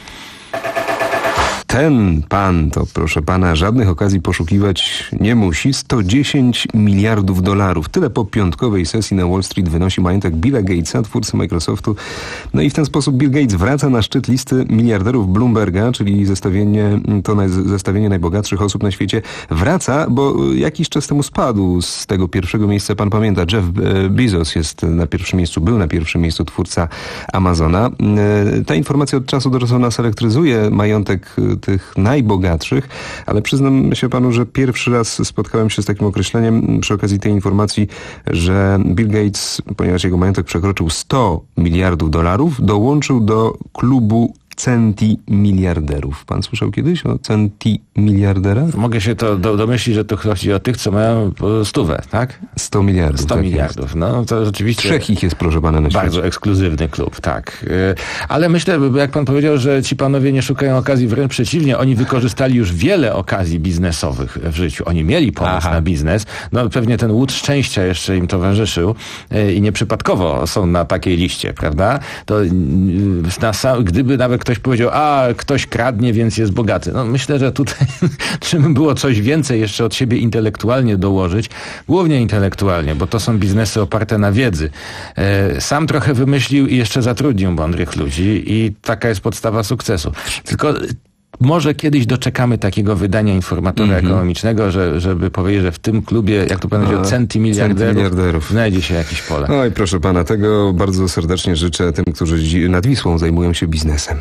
Ten pan, to proszę pana, żadnych okazji poszukiwać nie musi. sto dziesięć miliardów dolarów. Tyle po piątkowej sesji na Wall Street wynosi majątek Billa Gatesa, twórcy Microsoftu. No i w ten sposób Bill Gates wraca na szczyt listy miliarderów Bloomberga, czyli zestawienie, to naj, zestawienie najbogatszych osób na świecie. Wraca, bo jakiś czas temu spadł z tego pierwszego miejsca. Pan pamięta, Jeff Bezos jest na pierwszym miejscu, był na pierwszym miejscu, twórca Amazona. Ta informacja od czasu do czasu nas elektryzuje, majątek tych najbogatszych, ale przyznam się panu, że pierwszy raz spotkałem się z takim określeniem przy okazji tej informacji, że Bill Gates, ponieważ jego majątek przekroczył sto miliardów dolarów, dołączył do klubu centimiliarderów. Pan słyszał kiedyś o centimiliarderach? Mogę się to do, domyślić, że to chodzi o tych, co mają stówę, tak? sto miliardów. sto tak miliardów. Jest. No to rzeczywiście... Trzech ich jest, proszę pana, na świecie. Bardzo ekskluzywny klub, tak. Ale myślę, jak pan powiedział, że ci panowie nie szukają okazji, wręcz przeciwnie, oni wykorzystali już wiele okazji biznesowych w życiu. Oni mieli pomysł Aha. na biznes. No pewnie ten łód szczęścia jeszcze im towarzyszył i nieprzypadkowo są na takiej liście, prawda? To na sam, gdyby nawet ktoś powiedział, a ktoś kradnie, więc jest bogaty. No myślę, że tutaj trzeba było coś więcej jeszcze od siebie intelektualnie dołożyć. Głównie intelektualnie, bo to są biznesy oparte na wiedzy. Sam trochę wymyślił i jeszcze zatrudnił mądrych ludzi i taka jest podstawa sukcesu. Tylko może kiedyś doczekamy takiego wydania informatora mm-hmm. ekonomicznego, że, żeby powiedzieć, że w tym klubie, jak to pan powiedział, centimiliarderów, centimiliarderów znajdzie się jakieś pole. Oj, proszę pana, tego bardzo serdecznie życzę tym, którzy nad Wisłą zajmują się biznesem.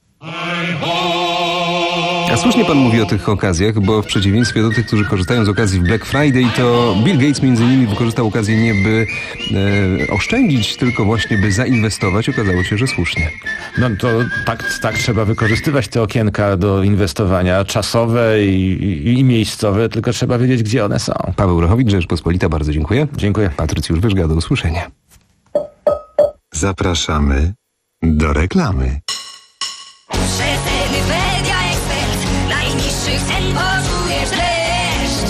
A słusznie pan mówi o tych okazjach, bo w przeciwieństwie do tych, którzy korzystają z okazji w Black Friday, to Bill Gates między innymi wykorzystał okazję nie by e, oszczędzić, tylko właśnie by zainwestować. Okazało się, że słusznie. No to tak, tak trzeba wykorzystywać te okienka do inwestowania, czasowe i, i, i miejscowe, tylko trzeba wiedzieć, gdzie one są. Paweł Rochowicz, Rzeczpospolita, bardzo dziękuję. Dziękuję. Patrycjusz Wyżga, do usłyszenia. Zapraszamy do reklamy. Media Expert. Najniższych cen poczujesz dreszcz.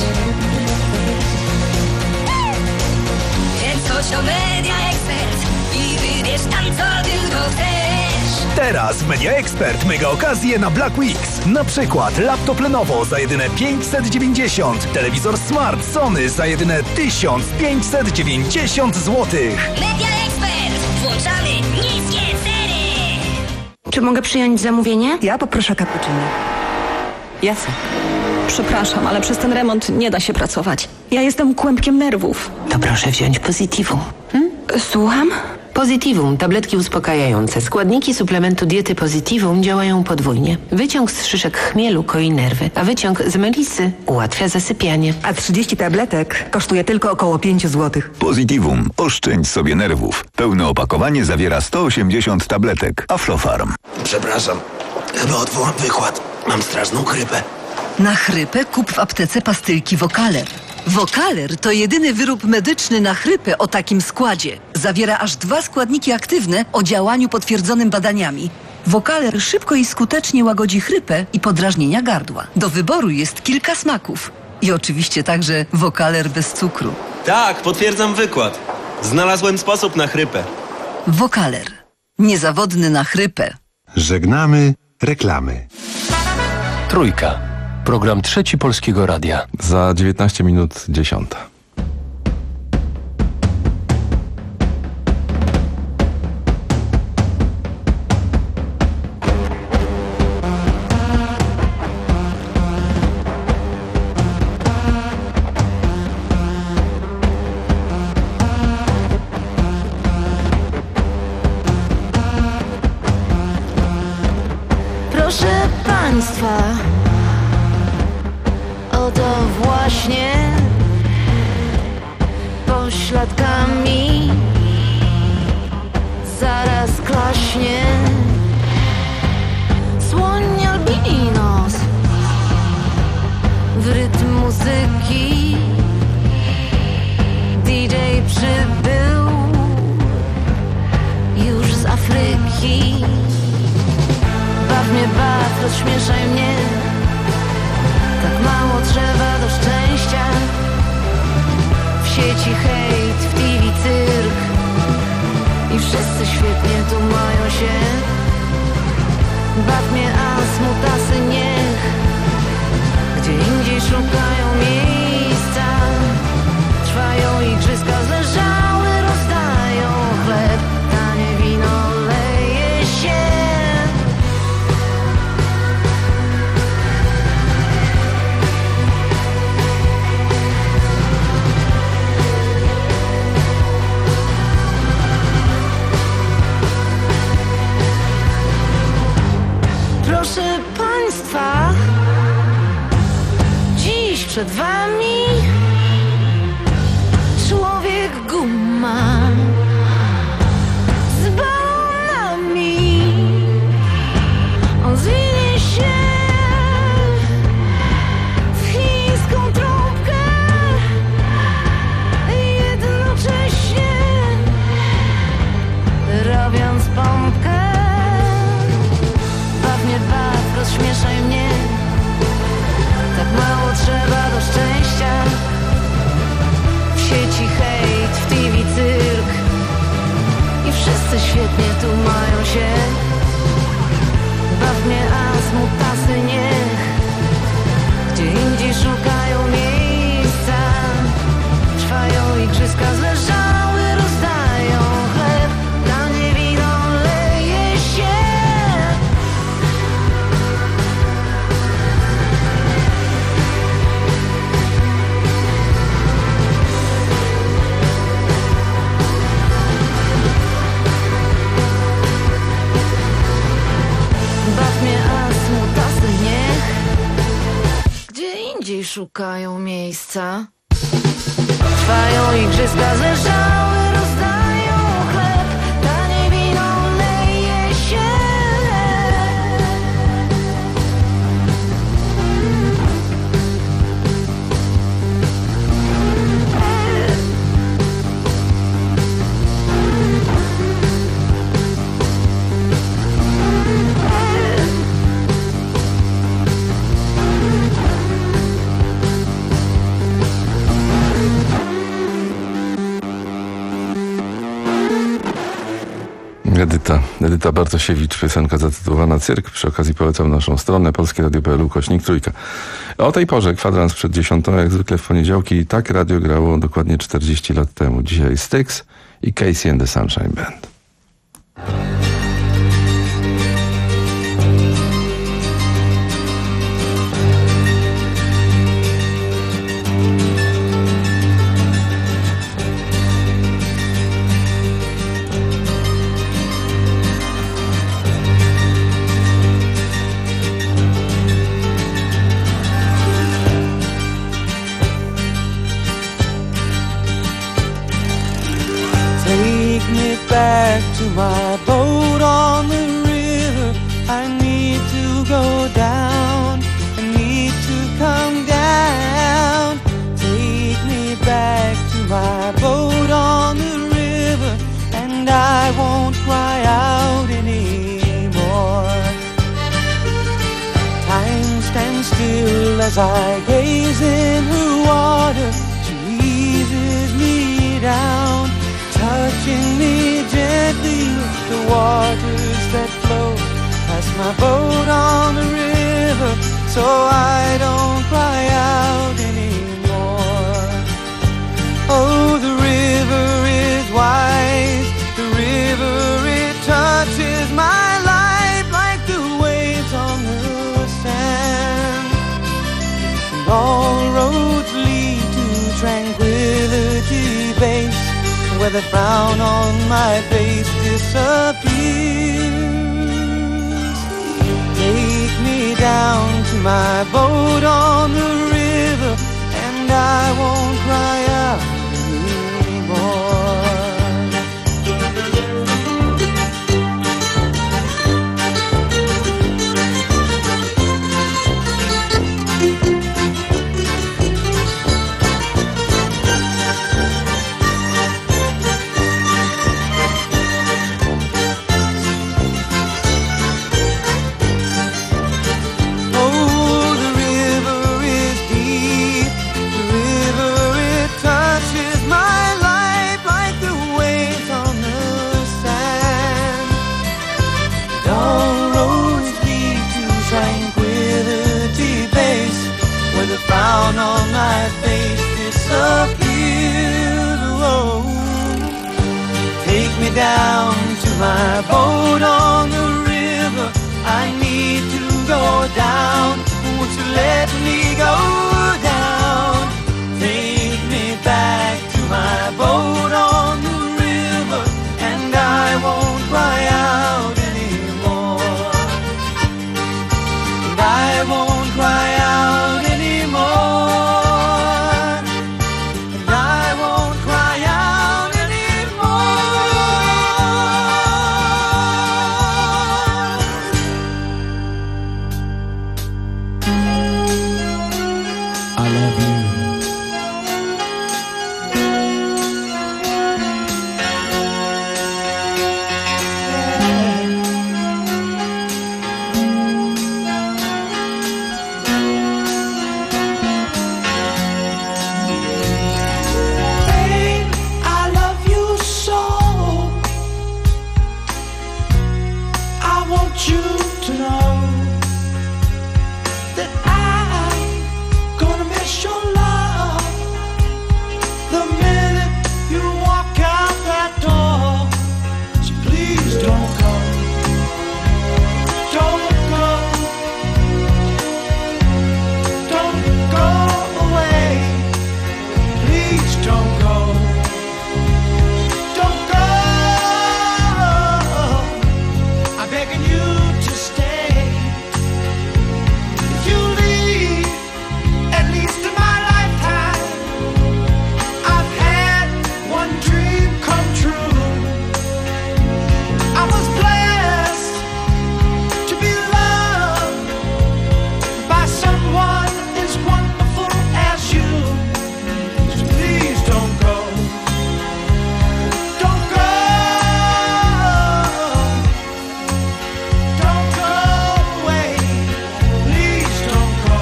Więc chodź o Media Expert i wybierz tam, co tylko chcesz. Teraz w Media Expert mega okazje na Black Weeks. Na przykład laptop Lenovo za jedyne pięćset dziewięćdziesiąt, telewizor Smart Sony za jedyne tysiąc pięćset dziewięćdziesiąt złotych. Media Expert. Włączamy niskie ceny. Czy mogę przyjąć zamówienie? Ja poproszę cappuccino. Jasne. Przepraszam, ale przez ten remont nie da się pracować. Ja jestem kłębkiem nerwów. To proszę wziąć Positivum. Hmm? Słucham? Positivum, tabletki uspokajające. Składniki suplementu diety Positivum działają podwójnie. Wyciąg z szyszek chmielu koi nerwy, a wyciąg z melisy ułatwia zasypianie. A trzydzieści tabletek kosztuje tylko około pięć złotych. Positivum. Oszczędź sobie nerwów. Pełne opakowanie zawiera sto osiemdziesiąt tabletek. Aflofarm. Przepraszam, chyba odwołam wykład. Mam straszną chrypę. Na chrypę kup w aptece pastylki Vocaler. Vocaler to jedyny wyrób medyczny na chrypę o takim składzie. Zawiera aż dwa składniki aktywne o działaniu potwierdzonym badaniami. Vocaler szybko i skutecznie łagodzi chrypę i podrażnienia gardła. Do wyboru jest kilka smaków. I oczywiście także Vocaler bez cukru. Tak, potwierdzam wykład. Znalazłem sposób na chrypę. Vocaler. Niezawodny na chrypę. Żegnamy reklamy. Trójka. Program Trzeci Polskiego Radia. Za dziewiętnaście minut dziesiąta. Proszę Państwa, oto właśnie pośladkami zaraz klaśnie słoń albinos w rytm muzyki. D J przybył już z Afryki. mnie, baw, rozśmieszaj mnie. Tak mało trzeba do szczęścia. W sieci hejt, w T V cyrk i wszyscy świetnie tu mają się. Baw mnie, a smutasy niech gdzie indziej szukają miejsca. Trwają igrzyska, zleżały, rozdają chleb, tanie wino leje się. Proszę Państwa, dziś przed Wami człowiek guma z balonami. On zwinie się w chińską trąbkę jednocześnie robiąc pompkę. Baw mnie, baw, rozśmieszaj mnie. Tak mało trzeba do szczęścia. W sieci hejt, w T V cyrk i wszyscy świetnie tu mają się. Baw mnie, a smutasy niech gdzie indziej szukają miejsca. Trwają igrzyska, zleżały, rozdają chleb, tanie wino leje się. Baw mnie, a smutasy niech gdzie indziej szukają miejsca. Trwają igrzyska, zleżały, rozdają chleb, tanie wino leje się. Edyta, Edyta Bartosiewicz, piosenka zatytułowana Cyrk. Przy okazji polecam naszą stronę polskie radio kropka p l ukośnik trójka. O tej porze, kwadrans przed dziesiątą, jak zwykle w poniedziałki, tak radio grało dokładnie czterdzieści lat temu. Dzisiaj Styx i Casey and the Sunshine Band. Back to my boat on the river. I need to go down. I need to come down. Take me back to my boat on the river, and I won't cry out anymore. Time stands still as I gaze in her water. She eases me down, touching me gently with the waters that flow past my boat on the river, so I don't cry out anymore. Oh, the river is wise, the river, it touches my life like the waves on the sand. And all roads lead to tranquility base, where the frown on my face disappears. Take me down to my boat on the river, and I won't cry out anymore. face disappears. Whoa. Take me down to my boat on the river. I need to go down. Won't you let me go down? Take me back to my boat on the river, and I won't cry out anymore. And I won't cry out anymore. And I won't cry out I love you. Babe, I love you so. I want you to know that I'm gonna miss your love the minute you walk out that door. So please don't go. Don't go. Don't go away. Please don't go. Don't go. I'm begging you to stay. If you leave, at least in my lifetime, I've had one dream come true. I was blessed to be loved by someone as wonderful as you. So please don't go. Don't go. Don't go away. Please don't go.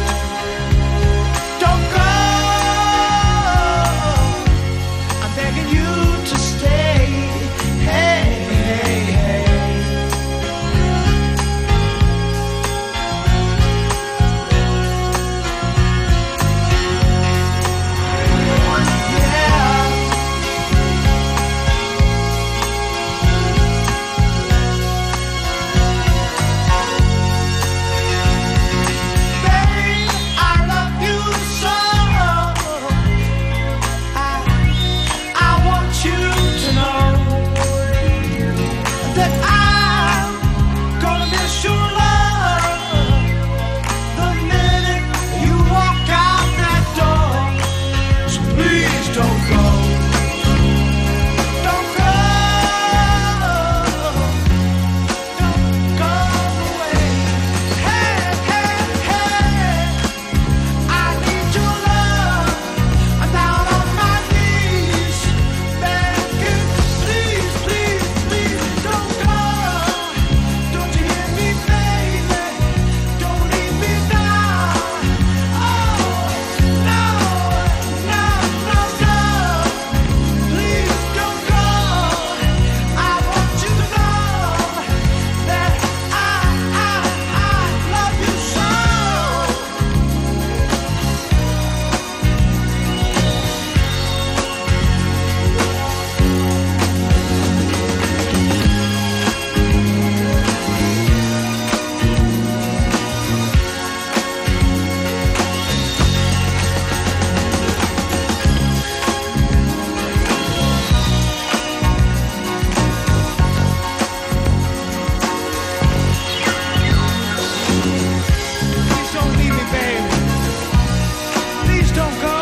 Don't go. I'm begging you to stay. Hey, hey, hey. Babe, I love you so. I, I want you to know that I'm gonna miss your love the minute you walk out that door. So please don't go. Don't go. Don't go away. Hey, hey, hey. I need your love. I'm down on my knees, begging, please, please, please don't go. Don't you hear me, baby? Don't leave me down. Oh, no, no, no, no. Please don't go. I want you to know that I, I, I love you so. Please don't leave me, baby. Please don't go.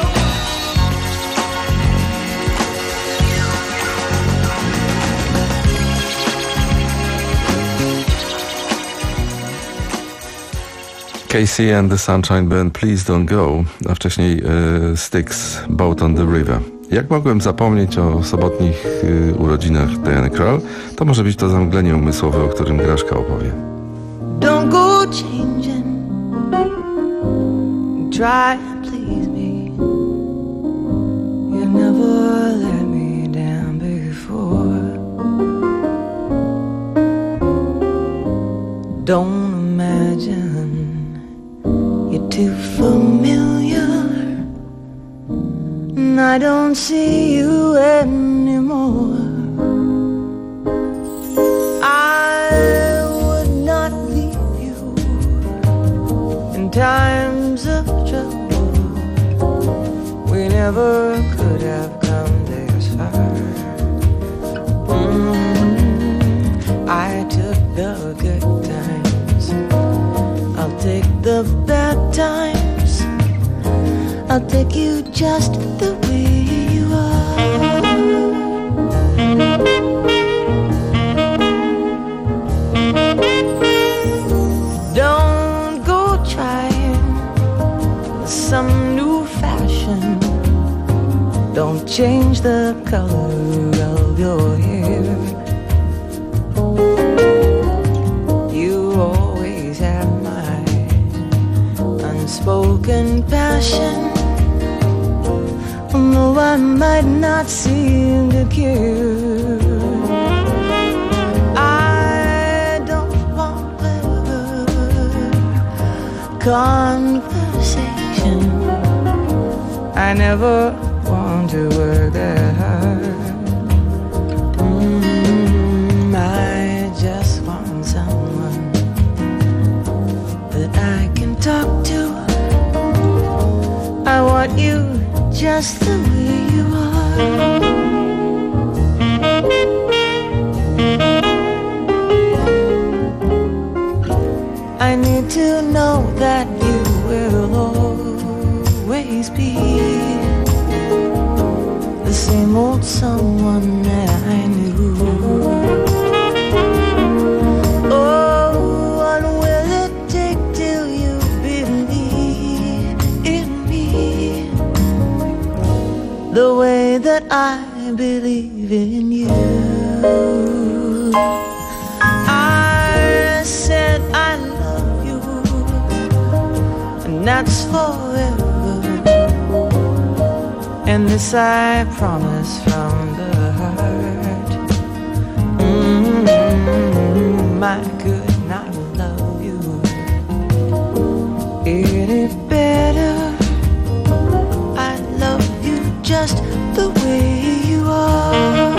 Casey and the Sunshine Band, Please Don't Go, a wcześniej e, Styx, Boat on the River. Jak mogłem zapomnieć o sobotnich e, urodzinach Diany Krall, to może być to zamglenie umysłowe, o którym Graszka opowie. Don't go changing. Try and please me. You never let me down before. Don't imagine you're too familiar I don't see you anymore. I would not leave you in times of trouble. We never could have come this far. Mm, I took the good times, I'll take the bad times. I'll take you just the way you are. Don't go trying some new fashion. Don't change the color of your hair. You always have my unspoken passion. Though I might not seem to care, I don't want clever conversation. I never want to work that hard. Mm, I just want someone that I can talk to. I want you just the way you are. I need to know that you will always be the same old someone that I knew. Oh, what will it take till you believe in me the way that I believe in you? I said I love you, and that's forever. And this I promise from the heart. Mm-hmm. I could not love you any better. I love you just the way you are.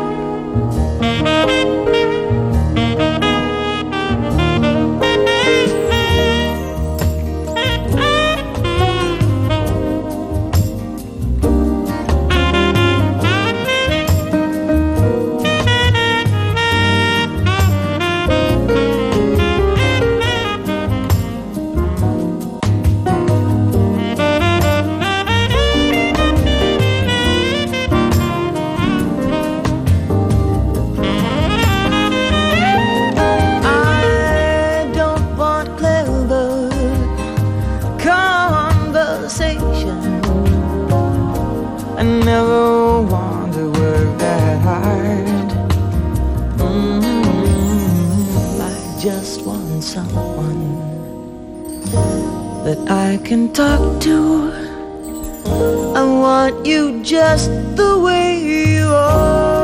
I can talk to. I want you just the way you are.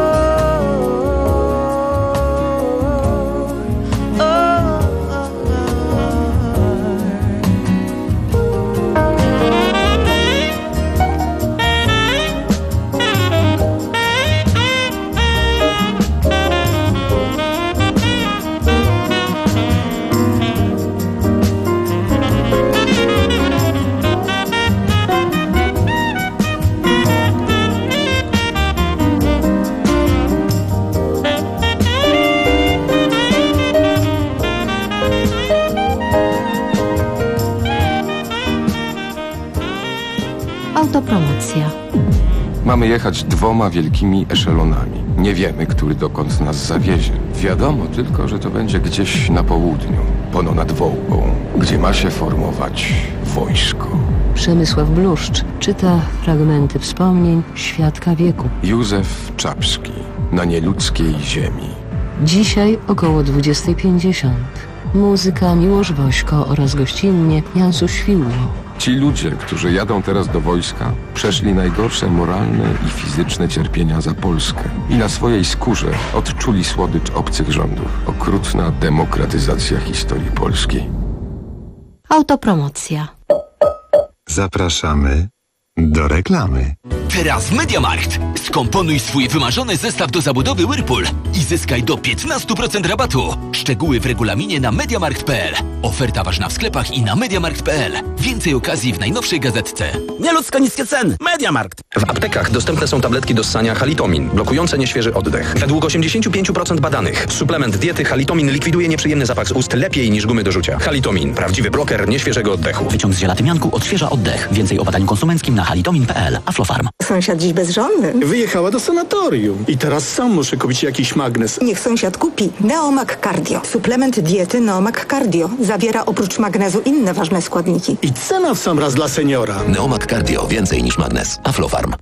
Autopromocja. Mamy jechać dwoma wielkimi eszelonami. Nie wiemy, który dokąd nas zawiezie. Wiadomo tylko, że to będzie gdzieś na południu, pono nad Wołgą, gdzie ma się formować wojsko. Przemysław Bluszcz czyta fragmenty wspomnień świadka wieku. Józef Czapski, na nieludzkiej ziemi. Dzisiaj około dwudziesta pięćdziesiąt. Muzyka Miłosz Wośko oraz gościnnie Jansu Świłło. Ci ludzie, którzy jadą teraz do wojska, przeszli najgorsze moralne i fizyczne cierpienia za Polskę i na swojej skórze odczuli słodycz obcych rządów. Okrutna demokratyzacja historii polskiej. Autopromocja. Zapraszamy do reklamy. Teraz w MediaMarkt. Skomponuj swój wymarzony zestaw do zabudowy Whirlpool i zyskaj do piętnaście procent rabatu. Szczegóły w regulaminie na mediamarkt kropka p l. Oferta ważna w sklepach i na mediamarkt kropka p l. Więcej okazji w najnowszej gazetce. Nieludzko niskie ceny. MediaMarkt. W aptekach dostępne są tabletki do ssania Halitomin, blokujące nieświeży oddech. Według osiemdziesiąt pięć procent badanych suplement diety Halitomin likwiduje nieprzyjemny zapach z ust lepiej niż gumy do rzucia. Halitomin, prawdziwy bloker nieświeżego oddechu. Wyciąg z ziela tymianku odświeża oddech. Więcej o badaniu konsumenckim na halitomin kropka p l. Aflofarm. Sąsiad dziś bezżonny. Wyjechała do sanatorium. I teraz sam muszę kupić jakiś magnes. Niech sąsiad kupi Neomag Cardio. Suplement diety Neomag Cardio. Zawiera oprócz magnezu inne ważne składniki. I cena w sam raz dla seniora. Neomag Cardio. Więcej niż magnes. Aflofarm.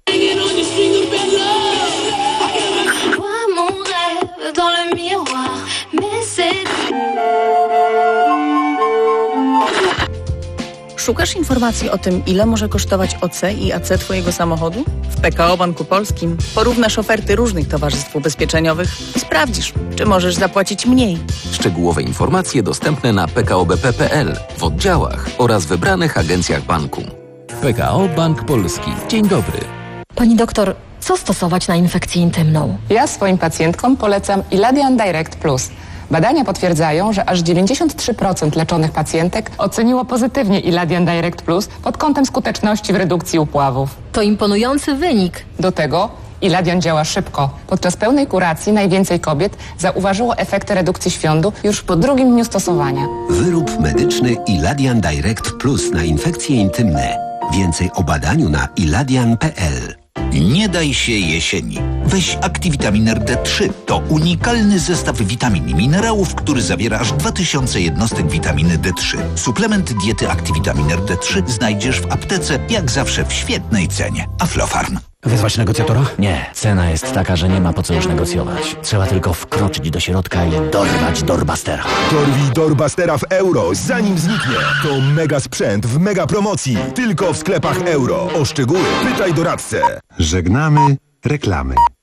Szukasz informacji o tym, ile może kosztować O C i A C twojego samochodu? W P K O Banku Polskim porównasz oferty różnych towarzystw ubezpieczeniowych i sprawdzisz, czy możesz zapłacić mniej. Szczegółowe informacje dostępne na p k o b p kropka p l, w oddziałach oraz wybranych agencjach banku. P K O Bank Polski. Dzień dobry. Pani doktor, co stosować na infekcję intymną? Ja swoim pacjentkom polecam Iladian Direct Plus. Badania potwierdzają, że aż dziewięćdziesiąt trzy procent leczonych pacjentek oceniło pozytywnie Iladian Direct Plus pod kątem skuteczności w redukcji upławów. To imponujący wynik. Do tego Iladian działa szybko. Podczas pełnej kuracji najwięcej kobiet zauważyło efekty redukcji świądu już po drugim dniu stosowania. Wyrób medyczny Iladian Direct Plus na infekcje intymne. Więcej o badaniu na iladian kropka p l. Nie daj się jesieni. Weź Activitamin D trzy. To unikalny zestaw witamin i minerałów, który zawiera aż dwa tysiące jednostek witaminy D trzy. Suplement diety Activitamin D trzy znajdziesz w aptece, jak zawsze w świetnej cenie. Aflofarm. Wezwać negocjatora? Nie. Cena jest taka, że nie ma po co już negocjować. Trzeba tylko wkroczyć do środka i dorwać Dorbastera. Dorwij Dorbastera w euro, zanim zniknie. To mega sprzęt w mega promocji. Tylko w sklepach euro. O szczegóły pytaj doradcę. Żegnamy reklamy.